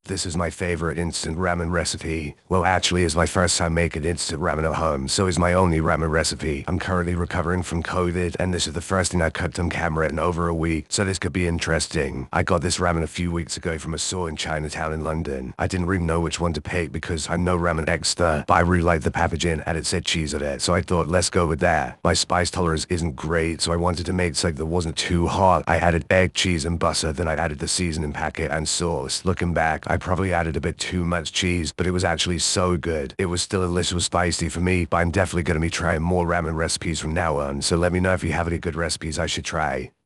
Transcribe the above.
This is my favorite instant ramen recipe. Well, actually, it's my first time making instant ramen at home, so it's my only ramen recipe. I'm currently recovering from COVID, and this is the first thing I cooked on camera in over a week, so this could be interesting. I got this ramen a few weeks ago from a store in Chinatown in London. I didn't really know which one to pick because I'm no ramen expert, but I really liked the packaging and it said cheese on it, so I thought let's go with that. My spice tolerance isn't great, so I wanted to make something that wasn't too hot. I added egg, cheese, and butter, then I added the seasoning packet and sauce. Looking back, I probably added a bit too much cheese, but it was actually so good. It was still a little spicy for me, but I'm definitely going to be trying more ramen recipes from now on, so let me know if you have any good recipes I should try.